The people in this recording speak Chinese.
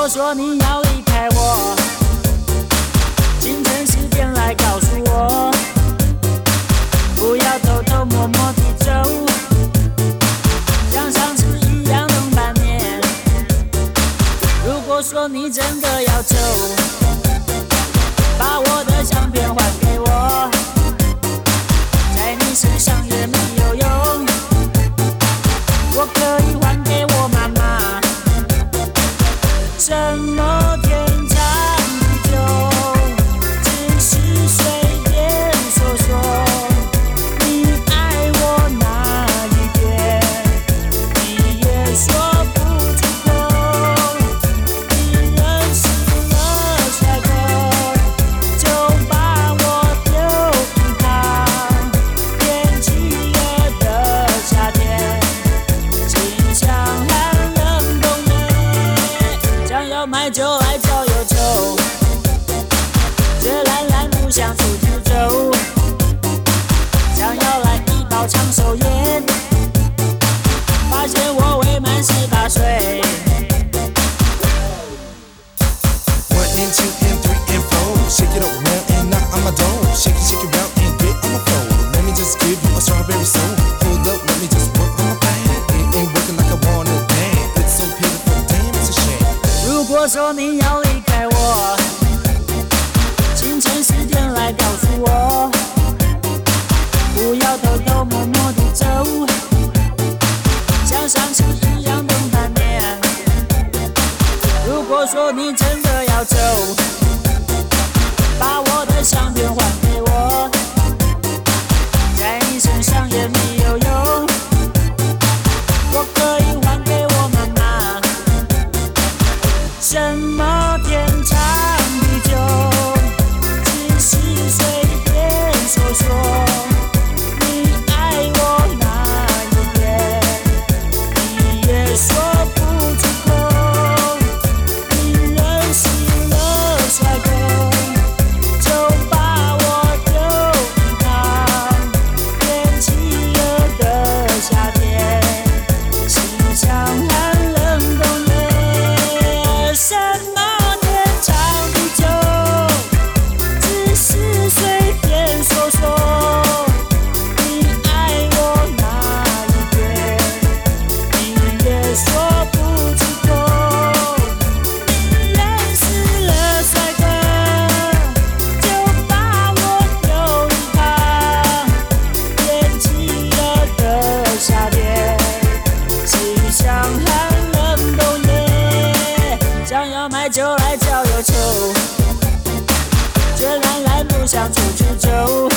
果说你要离开我，清晨10点来告诉我，不要偷偷摸摸地走，像上次一样等半年。如果说你真的要走，把我的相片还给我，在你身上也没有用，我可以还给我妈妈。什么天长地久，只是随便说说，你爱我哪一点，你也说不出口。你认识了帅哥，就把我丢一旁。天气热的夏天，清香寒冷冬夜，想要买酒来浇忧愁，却懒懒不想出去走，想要来一包长寿烟，发现我未满18岁。 1 and 2 and 3 and 4, shake it up round and knock on my door. Shake it round and get on the floor. Let me just give you a strawberry soul. Hold up, let me just work on my thing. It ain't working like I wanna dance. It's so pitiful, damn, it's a shame. 如果说你要离开我，清晨10点来告诉我，不要偷偷摸摸地走，像上次一样等半年。如果说你真的要走，把我的相片还给我，在你身上也没有用，我可以还给我妈妈。什么天长地久，只是随便说说，你爱我哪一点，你也说不出口。你认识了帅哥，就把我丢一旁。天气热的夏天，清香寒冷冬夜，什么天长地久，只是随便说说，你爱我哪一点，你也说不出口。你认识了帅哥，就把我丢一旁。天气热的夏天，清香寒冷冬夜，想要买酒来浇忧愁，却懒懒不想出去走，